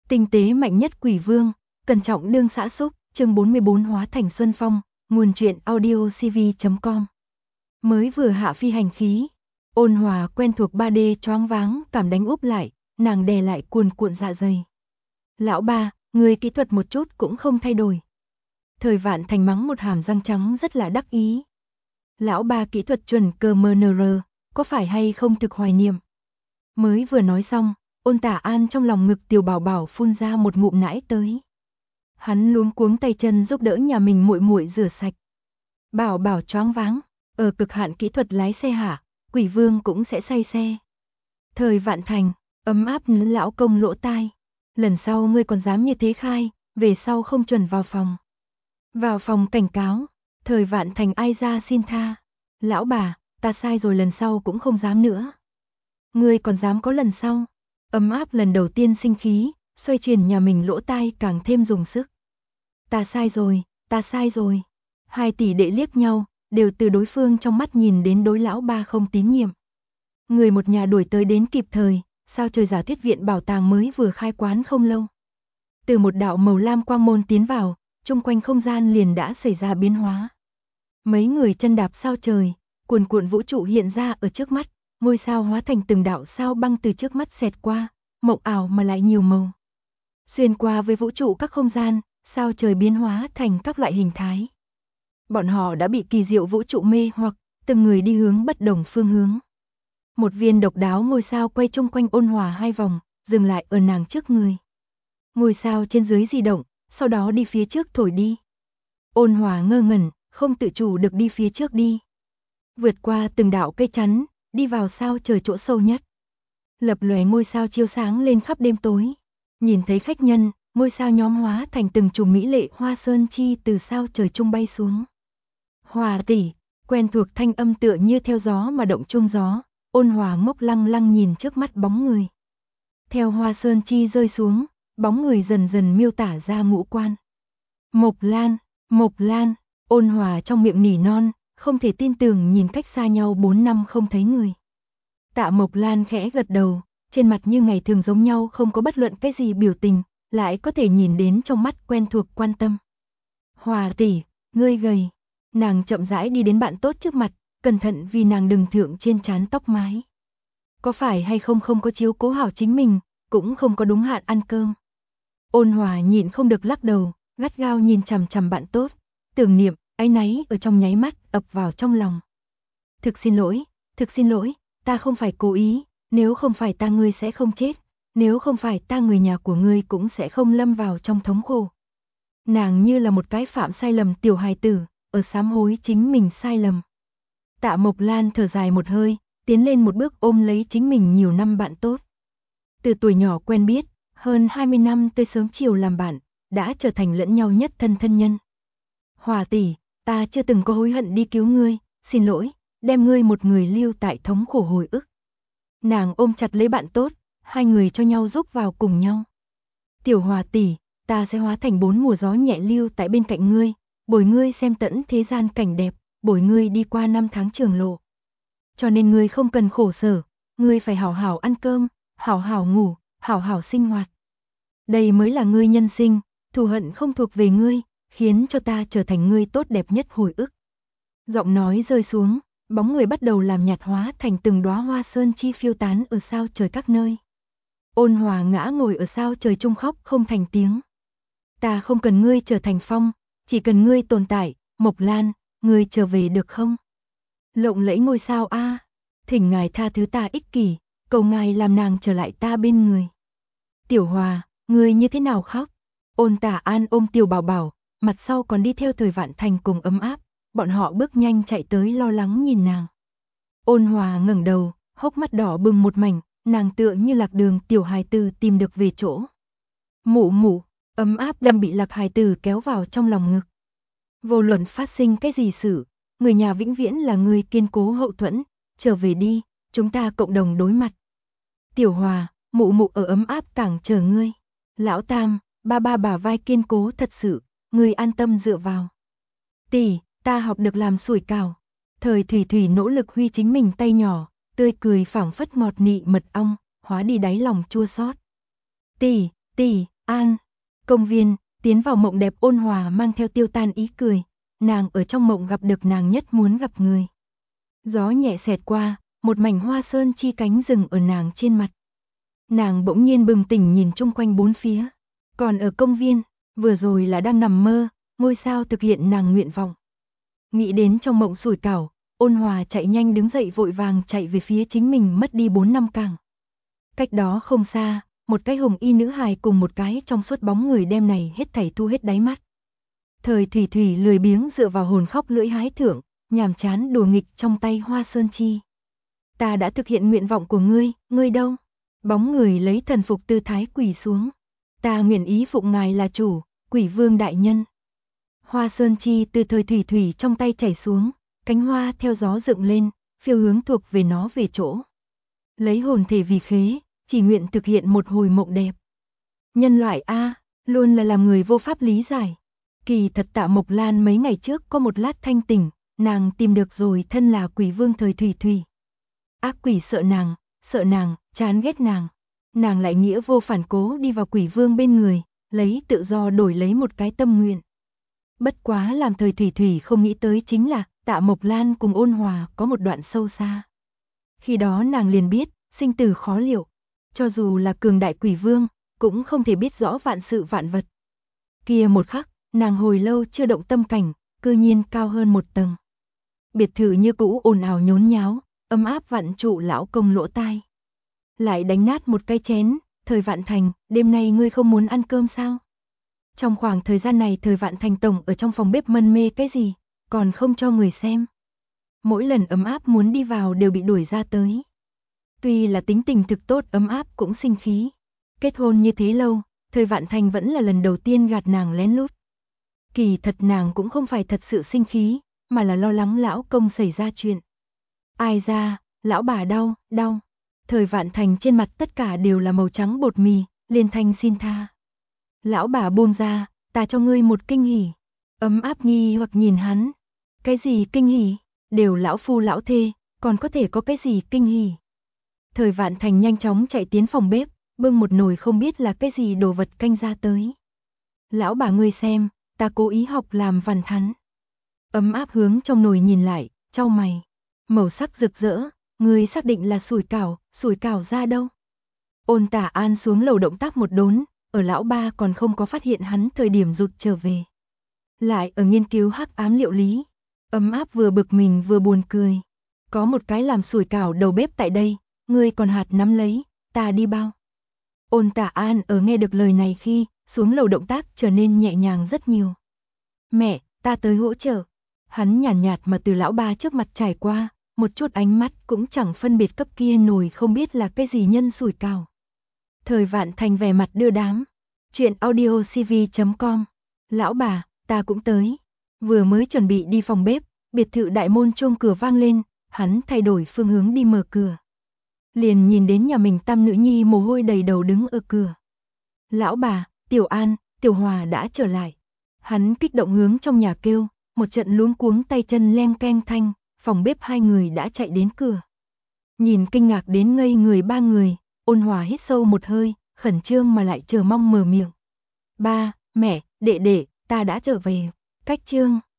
Tinh tế mạnh nhất quỷ vương, cẩn trọng đương xã xúc, chương 44 hóa thành Xuân Phong, nguồn truyện audiocv.com. Mới vừa hạ phi hành khí, Ôn Hòa quen thuộc 3D choáng váng, cảm đánh úp lại, nàng đè lại cuồn cuộn dạ dày. Lão ba, người kỹ thuật một chút cũng không thay đổi. Thời Vạn Thành mắng một hàm răng trắng rất là đắc ý. Lão ba kỹ thuật chuẩn cơ MNR, có phải hay không thực hoài niệm. Mới vừa nói xong, Ôn Tả An trong lòng ngực Tiểu Bảo Bảo phun ra một ngụm nãi tới. Hắn luống cuống tay chân giúp đỡ nhà mình muội muội rửa sạch. Bảo Bảo choáng váng, ở cực hạn kỹ thuật lái xe hả, quỷ vương cũng sẽ say xe. Thời Vạn Thành, ấm áp lão công lỗ tai. Lần sau ngươi còn dám như thế khai, về sau không chuẩn vào phòng. Vào phòng cảnh cáo, Thời Vạn Thành ai ra xin tha. Lão bà, ta sai rồi lần sau cũng không dám nữa. Ngươi còn dám có lần sau. Ấm áp lần đầu tiên sinh khí, xoay chuyển nhà mình lỗ tai càng thêm dùng sức. Ta sai rồi, ta sai rồi. Hai tỷ đệ liếc nhau, đều từ đối phương trong mắt nhìn đến đối lão ba không tín nhiệm. Người một nhà đuổi tới đến kịp thời, sao trời giả thuyết viện bảo tàng mới vừa khai quán không lâu. Từ một đạo màu lam quang môn tiến vào, chung quanh không gian liền đã xảy ra biến hóa. Mấy người chân đạp sao trời, cuồn cuộn vũ trụ hiện ra ở trước mắt, ngôi sao hóa thành từng đạo sao băng từ trước mắt xẹt qua, mộng ảo mà lại nhiều màu. Xuyên qua với vũ trụ các không gian, sao trời biến hóa thành các loại hình thái. Bọn họ đã bị kỳ diệu vũ trụ mê hoặc, từng người đi hướng bất đồng phương hướng. Một viên độc đáo ngôi sao quay chung quanh Ôn Hòa hai vòng, dừng lại ở nàng trước người. Ngôi sao trên dưới di động, sau đó đi phía trước thổi đi. Ôn Hòa ngơ ngẩn, không tự chủ được đi phía trước đi. Vượt qua từng đạo cây chắn, đi vào sao trời chỗ sâu nhất. Lập lòe ngôi sao chiếu sáng lên khắp đêm tối. Nhìn thấy khách nhân, ngôi sao nhóm hóa thành từng chùm mỹ lệ hoa sơn chi từ sao trời trung bay xuống. Hòa tỷ, quen thuộc thanh âm tựa như theo gió mà động chung gió. Ôn Hòa ngốc lăng lăng nhìn trước mắt bóng người. Theo hoa sơn chi rơi xuống, bóng người dần dần miêu tả ra ngũ quan. Mộc Lan, Ôn Hòa trong miệng nỉ non, không thể tin tưởng nhìn cách xa nhau 4 năm không thấy người. Tạ Mộc Lan khẽ gật đầu, trên mặt như ngày thường giống nhau không có bất luận cái gì biểu tình, lại có thể nhìn đến trong mắt quen thuộc quan tâm. Hòa tỷ, ngươi gầy. Nàng chậm rãi đi đến bạn tốt trước mặt, cẩn thận vì nàng đừng thượng trên trán tóc mái. Có phải hay không không có chiếu cố hảo chính mình, cũng không có đúng hạn ăn cơm. Ôn Hòa nhịn không được lắc đầu, gắt gao nhìn chằm chằm bạn tốt, tưởng niệm, áy náy ở trong nháy mắt ập vào trong lòng. Thực xin lỗi, ta không phải cố ý, nếu không phải ta ngươi sẽ không chết, nếu không phải ta người nhà của ngươi cũng sẽ không lâm vào trong thống khổ. Nàng như là một cái phạm sai lầm tiểu hài tử, ở sám hối chính mình sai lầm. Tạ Mộc Lan thở dài một hơi, tiến lên một bước ôm lấy chính mình nhiều năm bạn tốt. Từ tuổi nhỏ quen biết, hơn 20 năm tới sớm chiều làm bạn, đã trở thành lẫn nhau nhất thân nhân. Hòa tỷ, ta chưa từng có hối hận đi cứu ngươi, xin lỗi, đem ngươi một người lưu tại thống khổ hồi ức. Nàng ôm chặt lấy bạn tốt, hai người cho nhau giúp vào cùng nhau. Tiểu Hòa tỷ, ta sẽ hóa thành 4 mùa gió nhẹ lưu tại bên cạnh ngươi, bồi ngươi xem tận thế gian cảnh đẹp, bồi ngươi đi qua 5 tháng trường lộ. Cho nên ngươi không cần khổ sở, ngươi phải hảo hảo ăn cơm, hảo hảo ngủ, hảo hảo sinh hoạt. Đây mới là ngươi nhân sinh, thù hận không thuộc về ngươi, khiến cho ta trở thành ngươi tốt đẹp nhất hồi ức. Giọng nói rơi xuống, bóng người bắt đầu làm nhạt hóa thành từng đóa hoa sơn chi phiêu tán ở sao trời các nơi. Ôn Hòa ngã ngồi ở sao trời trung khóc không thành tiếng. Ta không cần ngươi trở thành phong, chỉ cần ngươi tồn tại, Mộc Lan, ngươi trở về được không? Lộng lẫy ngôi sao a, thỉnh ngài tha thứ ta ích kỷ, cầu ngài làm nàng trở lại ta bên người. Tiểu Hòa, ngươi như thế nào khóc? Ôn Tả An ôm Tiểu Bảo Bảo, mặt sau còn đi theo Thời Vạn Thành cùng ấm áp, bọn họ bước nhanh chạy tới lo lắng nhìn nàng. Ôn Hòa ngẩng đầu, hốc mắt đỏ bừng một mảnh, nàng tựa như lạc đường tiểu hài tử tìm được về chỗ. Mụ mụ, ấm áp đang bị lạc hài tử kéo vào trong lòng ngực. Vô luận phát sinh cái gì sự, người nhà vĩnh viễn là người kiên cố hậu thuẫn, trở về đi, chúng ta cộng đồng đối mặt. Tiểu Hòa, mụ mụ ở ấm áp cảng chờ ngươi. Lão Tam, ba bả vai kiên cố thật sự, ngươi an tâm dựa vào. Tỷ, ta học được làm sủi cảo. Thời Thủy Thủy nỗ lực huy chính mình tay nhỏ, tươi cười phảng phất ngọt nị mật ong, hóa đi đáy lòng chua xót. Tỷ, An. Công viên, tiến vào mộng đẹp Ôn Hòa mang theo tiêu tan ý cười, nàng ở trong mộng gặp được nàng nhất muốn gặp người. Gió nhẹ xẹt qua, một mảnh hoa sơn chi cánh rừng ở nàng trên mặt. Nàng bỗng nhiên bừng tỉnh nhìn chung quanh bốn phía. Còn ở công viên, vừa rồi là đang nằm mơ, ngôi sao thực hiện nàng nguyện vọng. Nghĩ đến trong mộng sủi cảo, Ôn Hòa chạy nhanh đứng dậy vội vàng chạy về phía chính mình mất đi 4 năm càng. Cách đó không xa, một cái hồng y nữ hài cùng một cái trong suốt bóng người đem này hết thảy thu hết đáy mắt. Thời Thủy Thủy lười biếng dựa vào hồn khóc lưỡi hái thưởng, nhàm chán đùa nghịch trong tay hoa sơn chi. Ta đã thực hiện nguyện vọng của ngươi, ngươi đâu? Bóng người lấy thần phục tư thái quỳ xuống. Ta nguyện ý phụng ngài là chủ, Quỷ Vương đại nhân. Hoa sơn chi từ Thời Thủy Thủy trong tay chảy xuống, cánh hoa theo gió dựng lên, phiêu hướng thuộc về nó về chỗ. Lấy hồn thể vì khế, chỉ nguyện thực hiện một hồi mộng đẹp. Nhân loại A, luôn là làm người vô pháp lý giải. Kỳ thật Tạ Mộc Lan mấy ngày trước có một lát thanh tỉnh, nàng tìm được rồi thân là Quỷ Vương Thời Thủy Thủy. Ác quỷ sợ nàng, chán ghét nàng. Nàng lại nghĩa vô phản cố đi vào Quỷ Vương bên người, lấy tự do đổi lấy một cái tâm nguyện. Bất quá làm Thời Thủy Thủy không nghĩ tới chính là Tạ Mộc Lan cùng Ôn Hòa có một đoạn sâu xa. Khi đó nàng liền biết, sinh tử khó liệu, cho dù là cường đại Quỷ Vương, cũng không thể biết rõ vạn sự vạn vật. Kia một khắc, nàng hồi lâu chưa động tâm cảnh, cư nhiên cao hơn một tầng. Biệt thự như cũ ồn ào nhốn nháo, ấm áp vặn trụ lão công lỗ tai. Lại đánh nát một cái chén, Thời Vạn Thành, đêm nay ngươi không muốn ăn cơm sao? Trong khoảng thời gian này Thời Vạn Thành tổng ở trong phòng bếp mân mê cái gì, còn không cho người xem. Mỗi lần ấm áp muốn đi vào đều bị đuổi ra tới. Tuy là tính tình thực tốt ấm áp cũng sinh khí. Kết hôn như thế lâu, Thời Vạn Thành vẫn là lần đầu tiên gạt nàng lén lút. Kỳ thật nàng cũng không phải thật sự sinh khí, mà là lo lắng lão công xảy ra chuyện. Ai ra, lão bà đau. Thời Vạn Thành trên mặt tất cả đều là màu trắng bột mì, liên thanh xin tha. Lão bà buông ra, ta cho ngươi một kinh hỉ. Ấm áp nghi hoặc nhìn hắn. Cái gì kinh hỉ? Đều lão phu lão thê, còn có thể có cái gì kinh hỉ? Thời Vạn Thành nhanh chóng chạy tiến phòng bếp, bưng một nồi không biết là cái gì đồ vật canh ra tới. Lão bà ngươi xem, ta cố ý học làm vằn thắn. Ấm áp hướng trong nồi nhìn lại, chau mày. Màu sắc rực rỡ, ngươi xác định là sủi cảo ra đâu? Ôn Tả An xuống lầu động tác một đốn, ở lão ba còn không có phát hiện hắn thời điểm rụt trở về. Lại ở nghiên cứu hắc ám liệu lý. Ấm áp vừa bực mình vừa buồn cười. Có một cái làm sủi cảo đầu bếp tại đây, ngươi còn hạt nắm lấy, ta đi bao. Ôn Tả An ở nghe được lời này khi, xuống lầu động tác trở nên nhẹ nhàng rất nhiều. Mẹ, ta tới hỗ trợ. Hắn nhàn nhạt mà từ lão ba trước mặt trải qua, một chút ánh mắt cũng chẳng phân biệt cấp kia nổi không biết là cái gì nhân sủi cảo. Thời Vạn Thành vẻ mặt đưa đám. Chuyện audiocv.com. Lão bà, ta cũng tới. Vừa mới chuẩn bị đi phòng bếp, biệt thự đại môn chuông cửa vang lên, hắn thay đổi phương hướng đi mở cửa. Liền nhìn đến nhà mình tam nữ nhi mồ hôi đầy đầu đứng ở cửa. Lão bà, Tiểu An, Tiểu Hòa đã trở lại. Hắn kích động hướng trong nhà kêu, một trận luống cuống tay chân leng keng thanh, phòng bếp hai người đã chạy đến cửa. Nhìn kinh ngạc đến ngây người ba người, Ôn Hòa hít sâu một hơi, khẩn trương mà lại chờ mong mở miệng. Ba, mẹ, đệ đệ, ta đã trở về. Cách chương